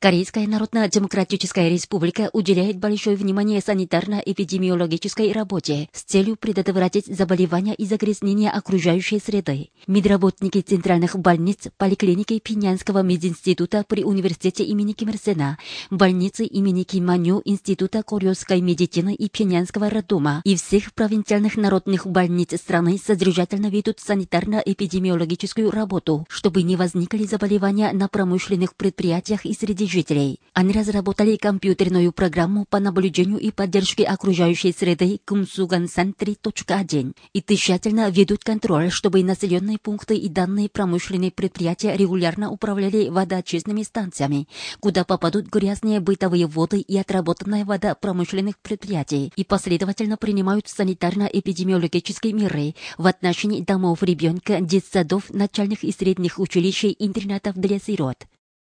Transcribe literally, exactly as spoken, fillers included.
Корейская Народно-Демократическая Республика уделяет большое внимание санитарно-эпидемиологической работе с целью предотвратить заболевания и загрязнения окружающей среды. Медработники центральных больниц, поликлиники Пинянского мединститута при университете имени Ким Ир Сена, больницы имени Ким Ман Ю, Института корейской медицины и Пинянского роддома и всех провинциальных народных больниц страны содержательно ведут санитарно-эпидемиологическую работу, чтобы не возникли заболевания на промышленных предприятиях и среди жителей. Они разработали компьютерную программу по наблюдению и поддержке окружающей среды Кумсугансан три точка один и тщательно ведут контроль, чтобы населенные пункты и данные промышленные предприятия регулярно управляли водоочистными станциями, куда попадут грязные бытовые воды и отработанная вода промышленных предприятий, и последовательно принимают санитарно-эпидемиологические меры в отношении домов ребенка, детсадов, начальных и средних училищ и интернатов для сирот.